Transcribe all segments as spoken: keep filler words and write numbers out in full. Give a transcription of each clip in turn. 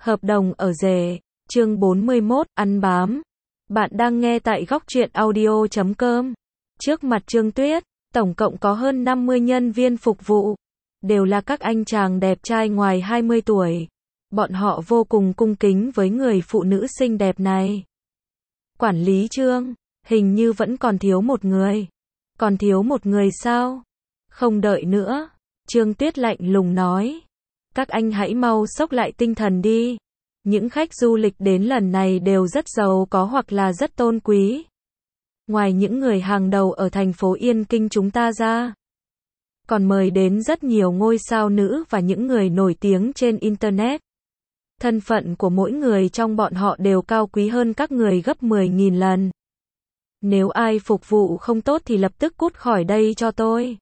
Hợp đồng ở rể, chương bốn mươi mốt, ăn bám. Bạn đang nghe tại góc truyện audio chấm com. Trước mặt Trương Tuyết, tổng cộng có hơn năm mươi nhân viên phục vụ. Đều là các anh chàng đẹp trai ngoài hai mươi tuổi. Bọn họ vô cùng cung kính với người phụ nữ xinh đẹp này. Quản lý Trương, hình như vẫn còn thiếu một người. Còn thiếu một người sao? Không đợi nữa. Trương Tuyết lạnh lùng nói. Các anh hãy mau xốc lại tinh thần đi. Những khách du lịch đến lần này đều rất giàu có hoặc là rất tôn quý. Ngoài những người hàng đầu ở thành phố Yên Kinh chúng ta ra, còn mời đến rất nhiều ngôi sao nữ và những người nổi tiếng trên Internet. Thân phận của mỗi người trong bọn họ đều cao quý hơn các người gấp mười nghìn lần. Nếu ai phục vụ không tốt thì lập tức cút khỏi đây cho tôi.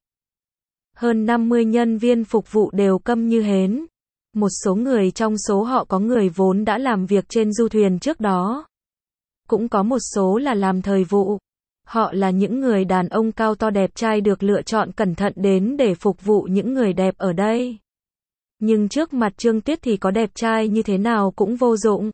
Hơn năm mươi nhân viên phục vụ đều câm như hến. Một số người trong số họ có người vốn đã làm việc trên du thuyền trước đó. Cũng có một số là làm thời vụ. Họ là những người đàn ông cao to đẹp trai được lựa chọn cẩn thận đến để phục vụ những người đẹp ở đây. Nhưng trước mặt Trương Tuyết thì có đẹp trai như thế nào cũng vô dụng.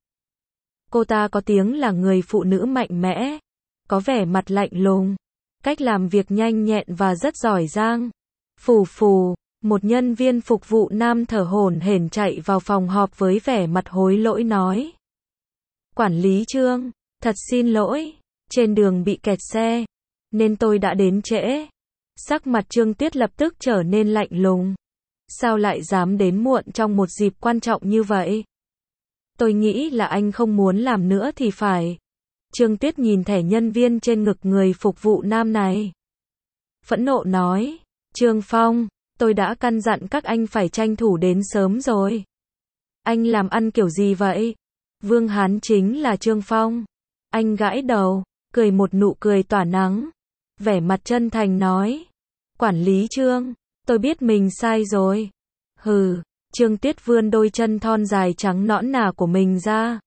Cô ta có tiếng là người phụ nữ mạnh mẽ, có vẻ mặt lạnh lùng, cách làm việc nhanh nhẹn và rất giỏi giang. Phù phù, một nhân viên phục vụ nam thở hổn hển chạy vào phòng họp với vẻ mặt hối lỗi nói. Quản lý Trương, thật xin lỗi, trên đường bị kẹt xe, nên tôi đã đến trễ. Sắc mặt Trương Tuyết lập tức trở nên lạnh lùng. Sao lại dám đến muộn trong một dịp quan trọng như vậy? Tôi nghĩ là anh không muốn làm nữa thì phải. Trương Tuyết nhìn thẻ nhân viên trên ngực người phục vụ nam này. Phẫn nộ nói, Trương Phong, tôi đã căn dặn các anh phải tranh thủ đến sớm rồi. Anh làm ăn kiểu gì vậy? Vương Hán chính là Trương Phong. Anh gãi đầu, cười một nụ cười tỏa nắng. Vẻ mặt chân thành nói. Quản lý Trương, tôi biết mình sai rồi. Hừ, Trương Tuyết vươn đôi chân thon dài trắng nõn nà của mình ra.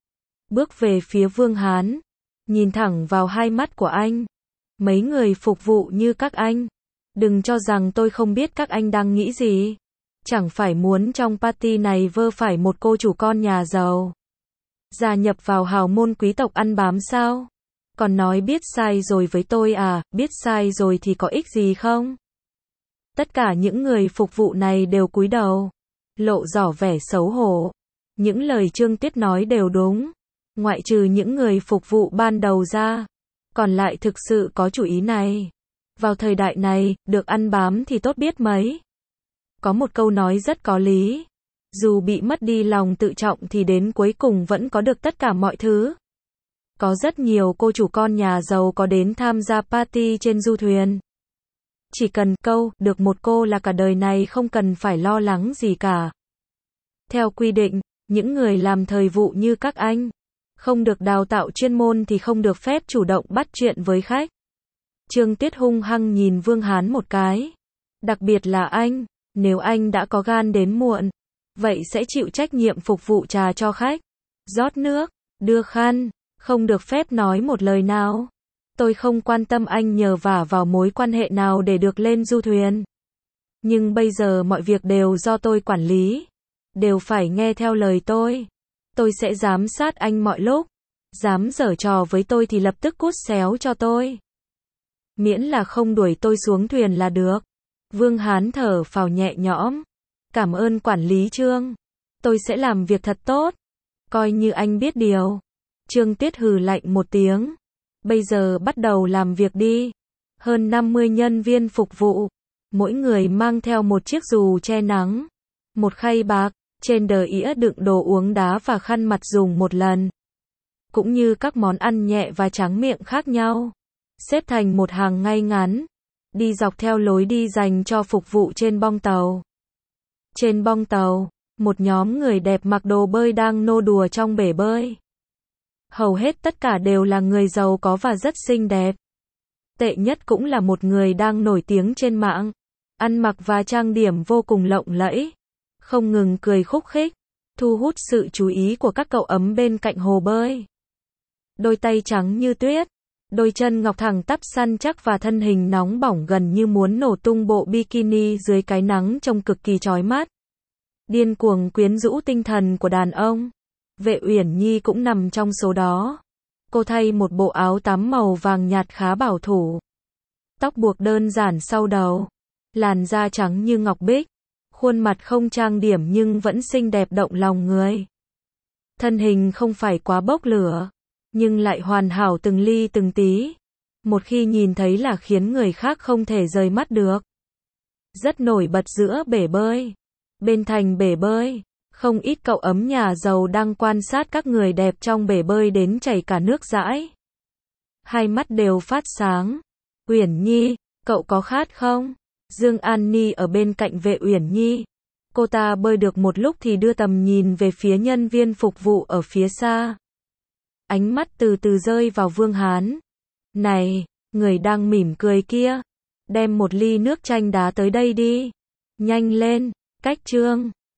Bước về phía Vương Hán, nhìn thẳng vào hai mắt của anh. Mấy người phục vụ như các anh, đừng cho rằng tôi không biết các anh đang nghĩ gì. Chẳng phải muốn trong party này vơ phải một cô chủ con nhà giàu, gia nhập vào hào môn quý tộc ăn bám sao? Còn nói biết sai rồi với tôi à, biết sai rồi thì có ích gì không? Tất cả những người phục vụ này đều cúi đầu, lộ rõ vẻ xấu hổ. Những lời Trương Tuyết nói đều đúng, ngoại trừ những người phục vụ ban đầu ra, còn lại thực sự có chủ ý này. Vào thời đại này, được ăn bám thì tốt biết mấy. Có một câu nói rất có lý. Dù bị mất đi lòng tự trọng thì đến cuối cùng vẫn có được tất cả mọi thứ. Có rất nhiều cô chủ con nhà giàu có đến tham gia party trên du thuyền. Chỉ cần câu, được một cô là cả đời này không cần phải lo lắng gì cả. Theo quy định, những người làm thời vụ như các anh, không được đào tạo chuyên môn thì không được phép chủ động bắt chuyện với khách. Trương Tuyết hung hăng nhìn Vương Hán một cái. Đặc biệt là anh, nếu anh đã có gan đến muộn, vậy sẽ chịu trách nhiệm phục vụ trà cho khách, rót nước, đưa khăn, không được phép nói một lời nào. Tôi không quan tâm anh nhờ vả vào mối quan hệ nào để được lên du thuyền. Nhưng bây giờ mọi việc đều do tôi quản lý, đều phải nghe theo lời tôi. Tôi sẽ giám sát anh mọi lúc. Dám giở trò với tôi thì lập tức cút xéo cho tôi. Miễn là không đuổi tôi xuống thuyền là được. Vương Hán thở phào nhẹ nhõm. Cảm ơn quản lý Trương. Tôi sẽ làm việc thật tốt. Coi như anh biết điều. Trương Tuyết hừ lạnh một tiếng. Bây giờ bắt đầu làm việc đi. Hơn năm mươi nhân viên phục vụ. Mỗi người mang theo một chiếc dù che nắng, một khay bạc, trên đờ ĩa đựng đồ uống đá và khăn mặt dùng một lần. Cũng như các món ăn nhẹ và tráng miệng khác nhau. Xếp thành một hàng ngay ngắn. Đi dọc theo lối đi dành cho phục vụ trên bong tàu. Trên bong tàu, một nhóm người đẹp mặc đồ bơi đang nô đùa trong bể bơi. Hầu hết tất cả đều là người giàu có và rất xinh đẹp. Tệ nhất cũng là một người đang nổi tiếng trên mạng. Ăn mặc và trang điểm vô cùng lộng lẫy. Không ngừng cười khúc khích, thu hút sự chú ý của các cậu ấm bên cạnh hồ bơi. Đôi tay trắng như tuyết, đôi chân ngọc thẳng tắp săn chắc và thân hình nóng bỏng gần như muốn nổ tung bộ bikini dưới cái nắng trông cực kỳ chói mắt. Điên cuồng quyến rũ tinh thần của đàn ông. Vệ Uyển Nhi cũng nằm trong số đó. Cô thay một bộ áo tắm màu vàng nhạt khá bảo thủ. Tóc buộc đơn giản sau đầu. Làn da trắng như ngọc bích. Khuôn mặt không trang điểm nhưng vẫn xinh đẹp động lòng người. Thân hình không phải quá bốc lửa, nhưng lại hoàn hảo từng ly từng tí. Một khi nhìn thấy là khiến người khác không thể rời mắt được. Rất nổi bật giữa bể bơi. Bên thành bể bơi, không ít cậu ấm nhà giàu đang quan sát các người đẹp trong bể bơi đến chảy cả nước dãi. Hai mắt đều phát sáng. Uyển Nhi, cậu có khát không? Dương An Ni ở bên cạnh Vệ Uyển Nhi. Cô ta bơi được một lúc thì đưa tầm nhìn về phía nhân viên phục vụ ở phía xa. Ánh mắt từ từ rơi vào Vương Hán. Này, người đang mỉm cười kia, đem một ly nước chanh đá tới đây đi. Nhanh lên, cách trương.